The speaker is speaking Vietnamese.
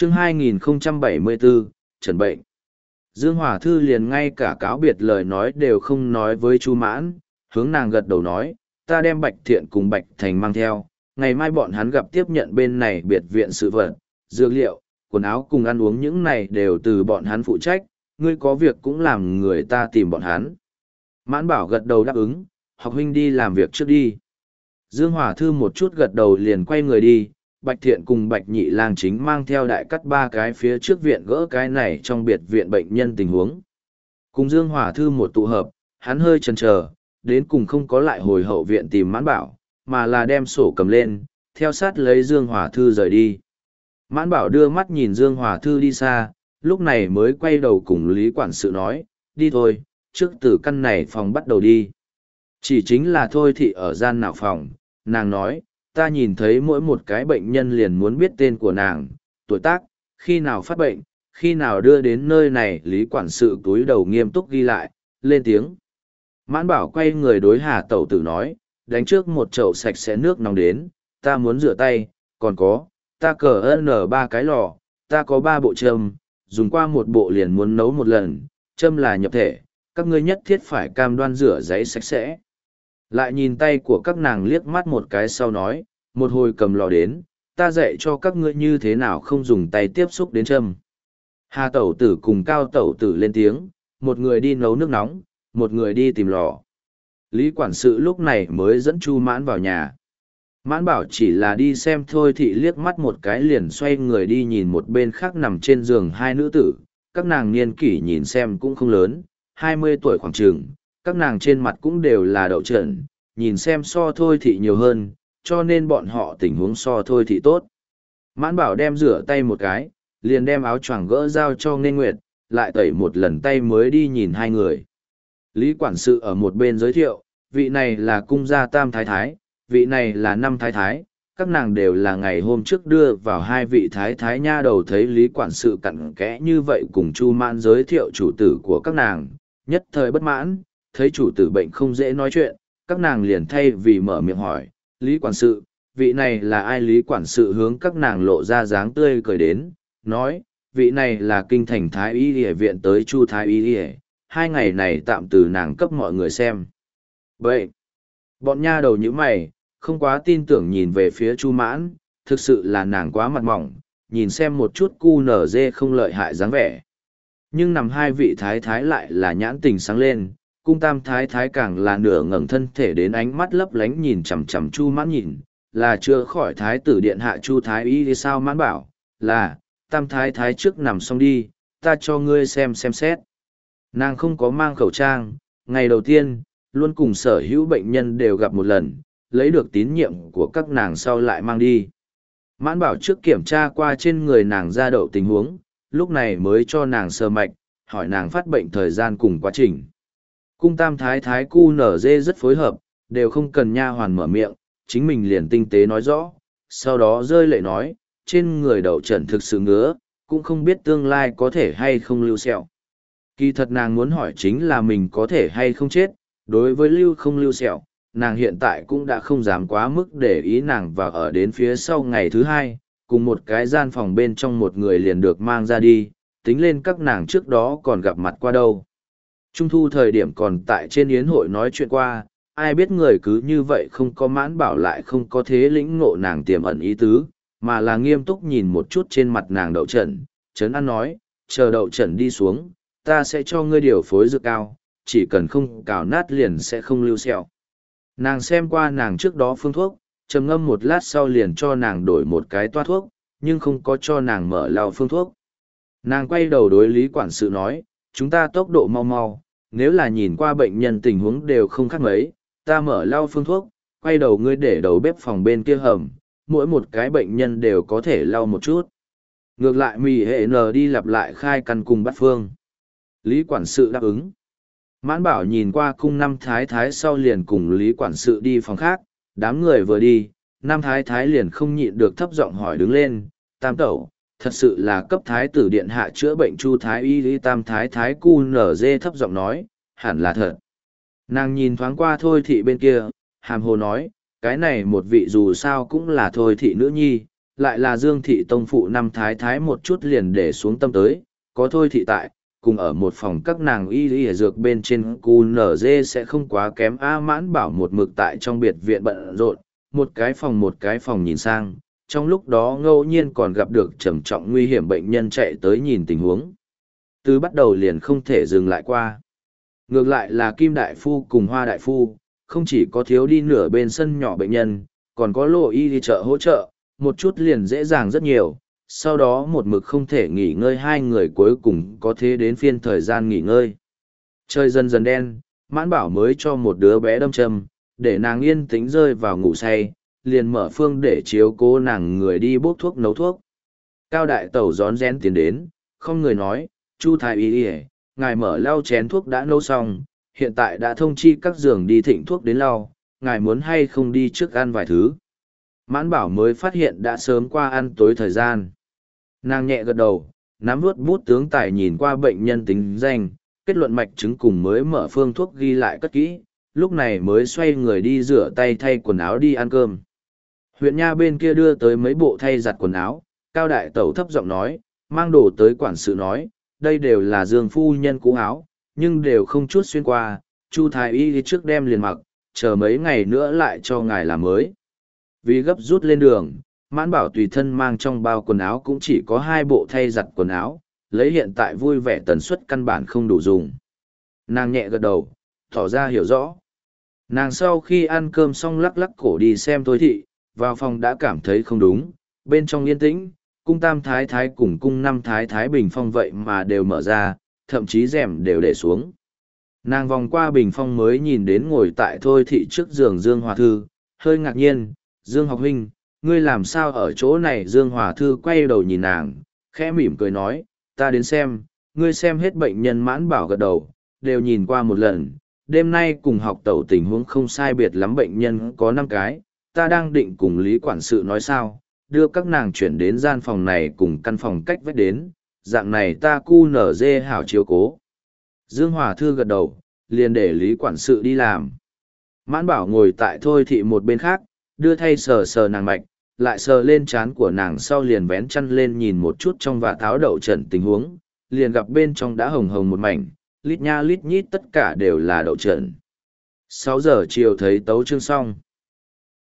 Chương 2074, Trần Bệnh. Dương Hòa Thư liền ngay cả cáo biệt lời nói đều không nói với Chu Mãn, hướng nàng gật đầu nói, ta đem Bạch Thiện cùng Bạch Thành mang theo, ngày mai bọn hắn gặp tiếp nhận bên này biệt viện sự vật, dược liệu, quần áo cùng ăn uống những này đều từ bọn hắn phụ trách, ngươi có việc cũng làm người ta tìm bọn hắn. Mãn Bảo gật đầu đáp ứng, học huynh đi làm việc trước đi. Dương Hòa Thư một chút gật đầu liền quay người đi, Bạch Thiện cùng Bạch Nhị Lang chính mang theo đại cắt ba cái phía trước viện gỡ cái này trong biệt viện bệnh nhân tình huống. Cùng Dương Hòa Thư một tụ hợp, hắn hơi chần chờ, đến cùng không có lại hồi hậu viện tìm Mãn Bảo, mà là đem sổ cầm lên, theo sát lấy Dương Hòa Thư rời đi. Mãn Bảo đưa mắt nhìn Dương Hòa Thư đi xa, lúc này mới quay đầu cùng Lý Quản sự nói, đi thôi, trước từ căn này phòng bắt đầu đi. Chỉ chính là thôi thị ở gian nào phòng, nàng nói, ta nhìn thấy mỗi một cái bệnh nhân liền muốn biết tên của nàng, tuổi tác, khi nào phát bệnh, khi nào đưa đến nơi này. Lý Quản sự túi đầu nghiêm túc ghi lại, lên tiếng. Mãn Bảo quay người đối Hà Tẩu Tử nói, đánh trước một chậu sạch sẽ nước nóng đến, ta muốn rửa tay, còn có, ta cờ ba cái lò, ta có 3 bộ châm, dùng qua một bộ liền muốn nấu một lần, châm là nhập thể, các ngươi nhất thiết phải cam đoan rửa giấy sạch sẽ. Lại nhìn tay của các nàng liếc mắt một cái sau nói, một hồi cầm lò đến, ta dạy cho các ngươi như thế nào không dùng tay tiếp xúc đến châm. Hà Tẩu Tử cùng Cao Tẩu Tử lên tiếng, một người đi nấu nước nóng, một người đi tìm lò. Lý Quản sự lúc này mới dẫn Chu Mãn vào nhà. Mãn Bảo chỉ là đi xem thôi thị liếc mắt một cái liền xoay người đi nhìn một bên khác nằm trên giường hai nữ tử, các nàng niên kỷ nhìn xem cũng không lớn, 20 tuổi khoảng chừng, các nàng trên mặt cũng đều là đậu trần, nhìn xem so thôi thị nhiều hơn, cho nên bọn họ tình huống so thôi thị tốt. Mãn Bảo đem rửa tay một cái, liền đem áo choàng gỡ giao cho Nghê Nguyệt, lại tẩy một lần tay mới đi nhìn hai người. Lý Quản sự ở một bên giới thiệu, vị này là cung gia tam thái thái, vị này là năm thái thái, các nàng đều là ngày hôm trước đưa vào hai vị thái thái nha đầu. Thấy Lý Quản sự cặn kẽ như vậy cùng Chu Mãn giới thiệu chủ tử của các nàng, nhất thời bất mãn, thấy chủ tử bệnh không dễ nói chuyện, các nàng liền thay vì mở miệng hỏi, Lý Quản sự, vị này là ai? Lý Quản sự hướng các nàng lộ ra dáng tươi cười đến, nói, vị này là kinh thành thái y y viện tới Chu thái y y, 2 ngày này tạm từ nàng cấp mọi người xem. Vậy, bọn nha đầu như mày, không quá tin tưởng nhìn về phía Chu Mãn, thực sự là nàng quá mặt mỏng, nhìn xem một chút cu nở dê không lợi hại dáng vẻ. Nhưng nằm hai vị thái thái lại là nhãn tình sáng lên, cung tam thái thái càng là nửa ngẩng thân thể đến ánh mắt lấp lánh nhìn chằm chằm Chu Mãn nhìn, là chưa khỏi thái tử điện hạ Chu thái y thì sao? Mãn bảo, là, tam thái thái trước nằm xong đi, ta cho ngươi xem xét. Nàng không có mang khẩu trang, ngày đầu tiên, luôn cùng sở hữu bệnh nhân đều gặp một lần, lấy được tín nhiệm của các nàng sau lại mang đi. Mãn bảo trước kiểm tra qua trên người nàng ra đậu tình huống, lúc này mới cho nàng sơ mạch, hỏi nàng phát bệnh thời gian cùng quá trình. Cung tam thái thái cu nở dê rất phối hợp, đều không cần nha hoàn mở miệng, chính mình liền tinh tế nói rõ, sau đó rơi lệ nói, trên người đậu trần thực sự ngứa, cũng không biết tương lai có thể hay không lưu sẹo. Kỳ thật nàng muốn hỏi chính là mình có thể hay không chết, đối với lưu không lưu sẹo, nàng hiện tại cũng đã không dám quá mức để ý. Nàng vào ở đến phía sau ngày thứ 2, cùng một cái gian phòng bên trong một người liền được mang ra đi, tính lên các nàng trước đó còn gặp mặt qua đâu. Trung thu thời điểm còn tại trên yến hội nói chuyện qua, ai biết người cứ như vậy không có Mãn bảo lại không có thế lĩnh ngộ nàng tiềm ẩn ý tứ, mà là nghiêm túc nhìn một chút trên mặt nàng đậu trần, trấn an nói, chờ đậu trần đi xuống, ta sẽ cho ngươi điều phối dược cao, chỉ cần không cào nát liền sẽ không lưu sẹo. Nàng xem qua nàng trước đó phương thuốc, trầm ngâm một lát sau liền cho nàng đổi một cái toa thuốc, nhưng không có cho nàng mở lau phương thuốc. Nàng quay đầu đối Lý Quản sự nói, chúng ta tốc độ mau mau, nếu là nhìn qua bệnh nhân tình huống đều không khác mấy, ta mở lau phương thuốc, quay đầu ngươi để đầu bếp phòng bên kia hầm, mỗi một cái bệnh nhân đều có thể lau một chút. Ngược lại mì hệ n đi lặp lại khai căn cùng bắt phương. Lý Quản sự đáp ứng. Mãn bảo nhìn qua cung năm thái thái sau liền cùng Lý Quản sự đi phòng khác, đám người vừa đi, năm thái thái liền không nhịn được thấp giọng hỏi đứng lên, tam tẩu, thật sự là cấp thái tử điện hạ chữa bệnh Chu thái y. Lý tam thái thái cu nở dê thấp giọng nói, hẳn là thật. Nàng nhìn thoáng qua thôi thị bên kia, hàm hồ nói, cái này một vị dù sao cũng là thôi thị nữ nhi, lại là Dương Thị Tông phụ năm thái thái một chút liền để xuống tâm tới, có thôi thị tại, cùng ở một phòng các nàng y dược bên trên cu nở dê sẽ không quá kém. A Mãn Bảo một mực tại trong biệt viện bận rộn, một cái phòng nhìn sang, trong lúc đó ngẫu nhiên còn gặp được trầm trọng nguy hiểm bệnh nhân chạy tới nhìn tình huống. Từ bắt đầu liền không thể dừng lại qua. Ngược lại là Kim Đại Phu cùng Hoa Đại Phu, không chỉ có thiếu đi nửa bên sân nhỏ bệnh nhân, còn có Lộ Y đi chợ hỗ trợ, một chút liền dễ dàng rất nhiều. Sau đó một mực không thể nghỉ ngơi, hai người cuối cùng có thế đến phiên thời gian nghỉ ngơi. Trời dần dần đen, Mãn Bảo mới cho một đứa bé đâm châm, để nàng yên tĩnh rơi vào ngủ say, liền mở phương để chiếu cố nàng người đi bốc thuốc nấu thuốc. Cao Đại Tẩu rón rén tiến đến, không người nói, Chu Thái Y, ngài mở lau chén thuốc đã nấu xong, hiện tại đã thông chi các giường đi thịnh thuốc đến lau, ngài muốn hay không đi trước ăn vài thứ. Mãn Bảo mới phát hiện đã sớm qua ăn tối thời gian. Nàng nhẹ gật đầu, nắm vuốt bút tướng tài nhìn qua bệnh nhân tính danh, kết luận mạch chứng cùng mới mở phương thuốc ghi lại cất kỹ, lúc này mới xoay người đi rửa tay thay quần áo đi ăn cơm. Huyện nha bên kia đưa tới mấy bộ thay giặt quần áo, Cao Đại Tẩu thấp giọng nói, mang đồ tới quản sự nói, đây đều là Dương phu nhân cũ áo, nhưng đều không chút xuyên qua, Chu Thái Y trước đem liền mặc, chờ mấy ngày nữa lại cho ngài làm mới. Vì gấp rút lên đường, Mãn Bảo tùy thân mang trong bao quần áo cũng chỉ có 2 bộ thay giặt quần áo, lấy hiện tại vui vẻ tần suất căn bản không đủ dùng. Nàng nhẹ gật đầu, tỏ ra hiểu rõ. Nàng sau khi ăn cơm xong lắc lắc cổ đi xem Thôi thị, vào phòng đã cảm thấy không đúng, bên trong yên tĩnh, cung tam thái thái cùng cung năm thái thái bình phong vậy mà đều mở ra, thậm chí rèm đều để xuống. Nàng vòng qua bình phong mới nhìn đến ngồi tại Thôi thị trước giường Dương Hòa Thư, hơi ngạc nhiên, Dương học huynh, ngươi làm sao ở chỗ này? Dương Hòa Thư quay đầu nhìn nàng, khẽ mỉm cười nói, ta đến xem, ngươi xem hết bệnh nhân. Mãn Bảo gật đầu, đều nhìn qua một lần, đêm nay cùng học tẩu tình huống không sai biệt lắm, bệnh nhân có 5 cái, ta đang định cùng Lý quản sự nói sao, đưa các nàng chuyển đến gian phòng này cùng căn phòng cách vách đến, dạng này ta cu nở dê hảo chiếu cố. Dương Hòa Thư gật đầu, liền để Lý quản sự đi làm. Mãn Bảo ngồi tại Thôi thị một bên khác, đưa thay sờ sờ nàng mạch, lại sờ lên trán của nàng sau liền vén chăn lên nhìn một chút trong và tháo đậu trần tình huống, liền gặp bên trong đã hồng hồng một mảnh, lít nha lít nhít tất cả đều là đậu trần. 6 giờ chiều thấy tấu chương xong.